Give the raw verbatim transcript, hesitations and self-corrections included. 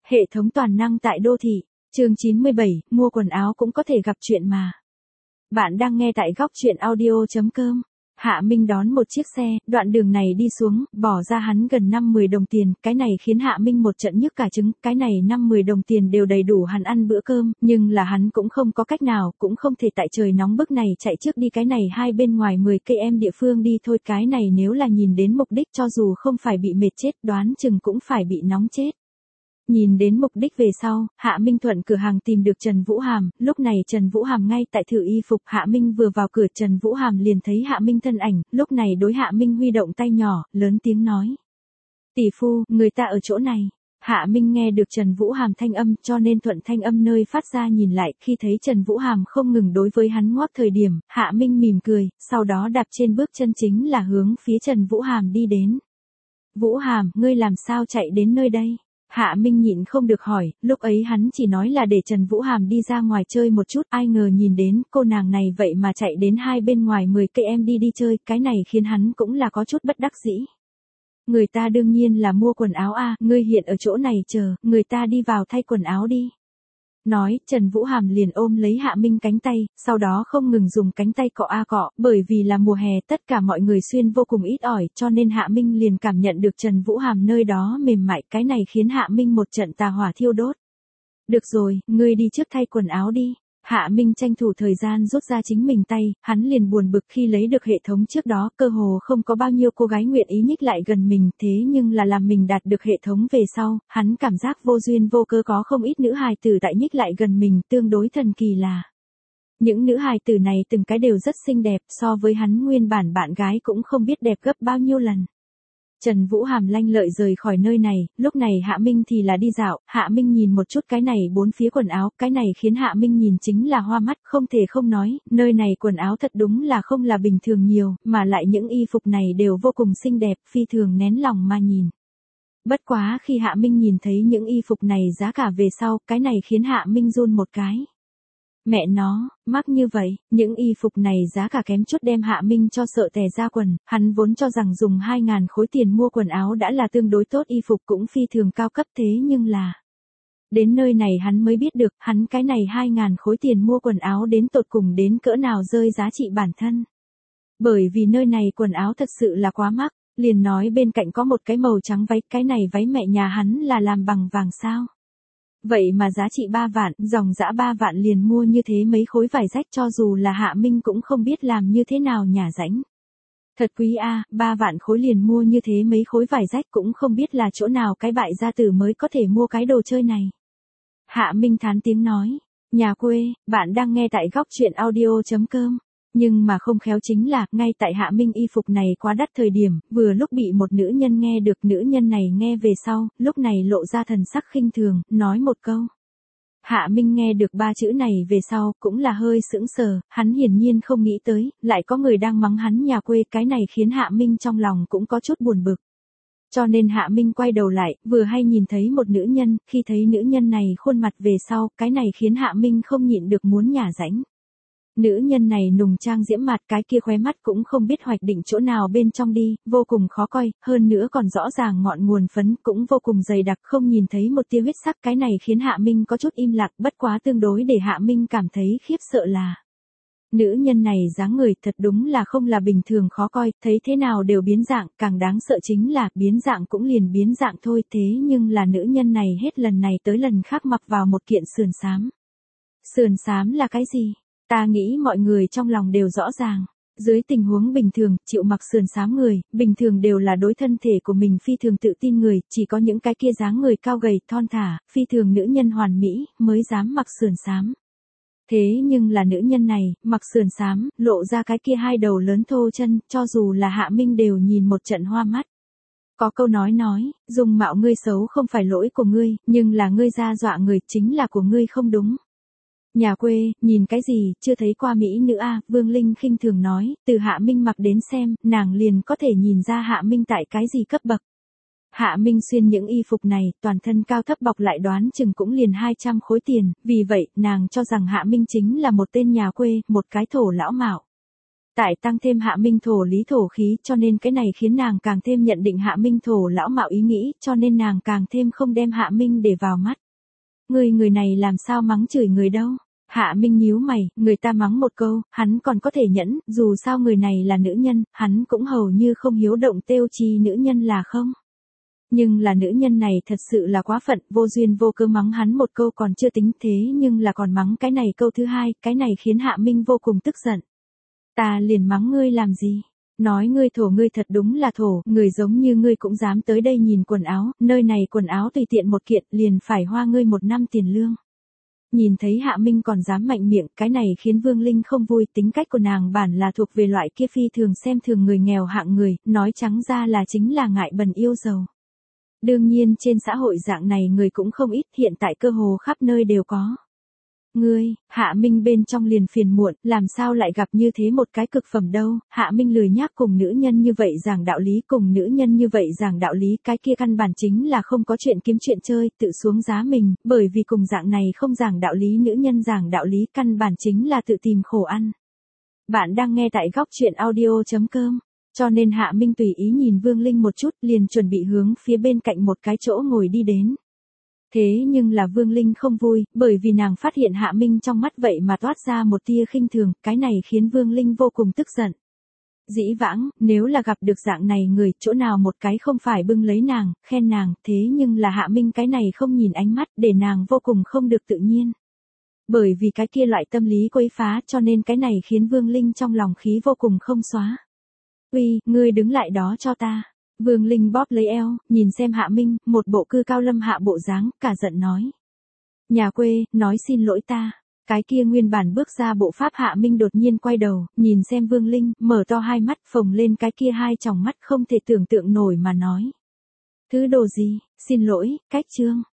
Hệ thống toàn năng tại đô thị, chương chín mươi bảy, mua quần áo cũng có thể gặp chuyện mà. Bạn đang nghe tại góc chuyện audio chấm com. Hạ Minh đón một chiếc xe, đoạn đường này đi xuống, bỏ ra hắn gần năm mười đồng tiền, cái này khiến Hạ Minh một trận nhức cả trứng, cái này năm mười đồng tiền đều đầy đủ hắn ăn bữa cơm, nhưng là hắn cũng không có cách nào, cũng không thể tại trời nóng bức này chạy trước đi cái này hai bên ngoài mười cây em địa phương đi thôi, cái này nếu là nhìn đến mục đích cho dù không phải bị mệt chết, đoán chừng cũng phải bị nóng chết. Nhìn đến mục đích về sau, Hạ Minh thuận cửa hàng tìm được Trần Vũ Hàm, lúc này Trần Vũ Hàm ngay tại thử y phục, Hạ Minh vừa vào cửa Trần Vũ Hàm liền thấy Hạ Minh thân ảnh, lúc này đối Hạ Minh huy động tay nhỏ, lớn tiếng nói. Tỷ phu, người ta ở chỗ này. Hạ Minh nghe được Trần Vũ Hàm thanh âm cho nên thuận thanh âm nơi phát ra nhìn lại, khi thấy Trần Vũ Hàm không ngừng đối với hắn ngoác thời điểm, Hạ Minh mỉm cười, sau đó đạp trên bước chân chính là hướng phía Trần Vũ Hàm đi đến. Vũ Hàm, ngươi làm sao chạy đến nơi đây? Hạ Minh nhịn không được hỏi, lúc ấy hắn chỉ nói là để Trần Vũ Hàm đi ra ngoài chơi một chút, ai ngờ nhìn đến cô nàng này vậy mà chạy đến hai bên ngoài mười cây em đi đi chơi, cái này khiến hắn cũng là có chút bất đắc dĩ. Người ta đương nhiên là mua quần áo a, à, ngươi hiện ở chỗ này chờ, người ta đi vào thay quần áo đi. Nói, Trần Vũ Hàm liền ôm lấy Hạ Minh cánh tay, sau đó không ngừng dùng cánh tay cọ a cọ, bởi vì là mùa hè tất cả mọi người xuyên vô cùng ít ỏi, cho nên Hạ Minh liền cảm nhận được Trần Vũ Hàm nơi đó mềm mại, cái này khiến Hạ Minh một trận tà hỏa thiêu đốt. Được rồi, ngươi đi trước thay quần áo đi. Hạ Minh tranh thủ thời gian rút ra chính mình tay, hắn liền buồn bực khi lấy được hệ thống trước đó, cơ hồ không có bao nhiêu cô gái nguyện ý nhích lại gần mình, thế nhưng là làm mình đạt được hệ thống về sau, hắn cảm giác vô duyên vô cớ có không ít nữ hài tử tại nhích lại gần mình, tương đối thần kỳ là. Những nữ hài tử này từng cái đều rất xinh đẹp, so với hắn nguyên bản bạn gái cũng không biết đẹp gấp bao nhiêu lần. Trần Vũ Hàm lanh lợi rời khỏi nơi này, lúc này Hạ Minh thì là đi dạo, Hạ Minh nhìn một chút cái này bốn phía quần áo, cái này khiến Hạ Minh nhìn chính là hoa mắt, không thể không nói, nơi này quần áo thật đúng là không là bình thường nhiều, mà lại những y phục này đều vô cùng xinh đẹp, phi thường nén lòng mà nhìn. Bất quá khi Hạ Minh nhìn thấy những y phục này giá cả về sau, cái này khiến Hạ Minh run một cái. Mẹ nó, mắc như vậy, những y phục này giá cả kém chút đem Hạ Minh cho sợ tè ra quần, hắn vốn cho rằng dùng hai ngàn khối tiền mua quần áo đã là tương đối tốt, y phục cũng phi thường cao cấp, thế nhưng là. Đến nơi này hắn mới biết được, hắn cái này hai ngàn khối tiền mua quần áo đến tột cùng đến cỡ nào rơi giá trị bản thân. Bởi vì nơi này quần áo thật sự là quá mắc, liền nói bên cạnh có một cái màu trắng váy, cái này váy mẹ nhà hắn là làm bằng vàng sao. Vậy mà giá trị ba vạn, dòng dã ba vạn liền mua như thế mấy khối vải rách, cho dù là Hạ Minh cũng không biết làm như thế nào nhả rãnh. Thật quý a, à, ba vạn khối liền mua như thế mấy khối vải rách, cũng không biết là chỗ nào cái bại gia tử mới có thể mua cái đồ chơi này. Hạ Minh thán tiếng nói, nhà quê, bạn đang nghe tại góc chuyện audio chấm com. Nhưng mà không khéo chính là, ngay tại Hạ Minh y phục này quá đắt thời điểm, vừa lúc bị một nữ nhân nghe được, nữ nhân này nghe về sau, lúc này lộ ra thần sắc khinh thường, nói một câu. Hạ Minh nghe được ba chữ này về sau, cũng là hơi sững sờ, hắn hiển nhiên không nghĩ tới, lại có người đang mắng hắn nhà quê, cái này khiến Hạ Minh trong lòng cũng có chút buồn bực. Cho nên Hạ Minh quay đầu lại, vừa hay nhìn thấy một nữ nhân, khi thấy nữ nhân này khuôn mặt về sau, cái này khiến Hạ Minh không nhịn được muốn nhả rãnh. Nữ nhân này nùng trang diễm mặt, cái kia khóe mắt cũng không biết hoạch định chỗ nào bên trong đi, vô cùng khó coi, hơn nữa còn rõ ràng ngọn nguồn phấn cũng vô cùng dày đặc, không nhìn thấy một tia huyết sắc, cái này khiến Hạ Minh có chút im lặng, bất quá tương đối để Hạ Minh cảm thấy khiếp sợ là. Nữ nhân này dáng người thật đúng là không là bình thường khó coi, thấy thế nào đều biến dạng, càng đáng sợ chính là biến dạng cũng liền biến dạng thôi, thế nhưng là nữ nhân này hết lần này tới lần khác mặc vào một kiện sườn xám. Sườn xám là cái gì? Ta nghĩ mọi người trong lòng đều rõ ràng. Dưới tình huống bình thường, chịu mặc sườn xám người, bình thường đều là đối thân thể của mình phi thường tự tin người, chỉ có những cái kia dáng người cao gầy, thon thả, phi thường nữ nhân hoàn mỹ, mới dám mặc sườn xám. Thế nhưng là nữ nhân này, mặc sườn xám, lộ ra cái kia hai đầu lớn thô chân, cho dù là Hạ Minh đều nhìn một trận hoa mắt. Có câu nói nói, dung mạo ngươi xấu không phải lỗi của ngươi, nhưng là ngươi ra dọa người chính là của ngươi không đúng. Nhà quê, nhìn cái gì, chưa thấy qua mỹ nữ a, à, Vương Linh khinh thường nói, từ Hạ Minh mặc đến xem, nàng liền có thể nhìn ra Hạ Minh tại cái gì cấp bậc. Hạ Minh xuyên những y phục này, toàn thân cao thấp bọc lại đoán chừng cũng liền hai trăm khối tiền, vì vậy, nàng cho rằng Hạ Minh chính là một tên nhà quê, một cái thổ lão mạo. Tại tăng thêm Hạ Minh thổ lý thổ khí, cho nên cái này khiến nàng càng thêm nhận định Hạ Minh thổ lão mạo ý nghĩ, cho nên nàng càng thêm không đem Hạ Minh để vào mắt. Người người này làm sao mắng chửi người đâu? Hạ Minh nhíu mày, người ta mắng một câu, hắn còn có thể nhẫn, dù sao người này là nữ nhân, hắn cũng hầu như không hiếu động têu chi nữ nhân là không. Nhưng là nữ nhân này thật sự là quá phận, vô duyên vô cớ mắng hắn một câu còn chưa tính thế nhưng là còn mắng cái này câu thứ hai, cái này khiến Hạ Minh vô cùng tức giận. Ta liền mắng ngươi làm gì? Nói ngươi thổ ngươi thật đúng là thổ, người giống như ngươi cũng dám tới đây nhìn quần áo, nơi này quần áo tùy tiện một kiện liền phải hoa ngươi một năm tiền lương. Nhìn thấy Hạ Minh còn dám mạnh miệng, cái này khiến Vương Linh không vui, tính cách của nàng bản là thuộc về loại kia phi thường xem thường người nghèo hạng người, nói trắng ra là chính là ngại bần yêu giàu. Đương nhiên trên xã hội dạng này người cũng không ít, hiện tại cơ hồ khắp nơi đều có. Ngươi, Hạ Minh bên trong liền phiền muộn, làm sao lại gặp như thế một cái cực phẩm đâu, Hạ Minh lười nhác cùng nữ nhân như vậy giảng đạo lý, cùng nữ nhân như vậy giảng đạo lý, cái kia căn bản chính là không có chuyện kiếm chuyện chơi, tự xuống giá mình, bởi vì cùng dạng này không giảng đạo lý nữ nhân giảng đạo lý, căn bản chính là tự tìm khổ ăn. Bạn đang nghe tại góc truyện audio chấm com, cho nên Hạ Minh tùy ý nhìn Vương Linh một chút, liền chuẩn bị hướng phía bên cạnh một cái chỗ ngồi đi đến. Thế nhưng là Vương Linh không vui, bởi vì nàng phát hiện Hạ Minh trong mắt vậy mà toát ra một tia khinh thường, cái này khiến Vương Linh vô cùng tức giận. Dĩ vãng, nếu là gặp được dạng này người, chỗ nào một cái không phải bưng lấy nàng, khen nàng, thế nhưng là Hạ Minh cái này không nhìn ánh mắt, để nàng vô cùng không được tự nhiên. Bởi vì cái kia loại tâm lý quấy phá, cho nên cái này khiến Vương Linh trong lòng khí vô cùng không xóa. Uy, ngươi đứng lại đó cho ta. Vương Linh bóp lấy eo, nhìn xem Hạ Minh, một bộ cư cao lâm hạ bộ dáng, cả giận nói. Nhà quê, nói xin lỗi ta. Cái kia nguyên bản bước ra bộ pháp Hạ Minh đột nhiên quay đầu, nhìn xem Vương Linh, mở to hai mắt, phồng lên cái kia hai tròng mắt không thể tưởng tượng nổi mà nói. Thứ đồ gì, xin lỗi, cách chương.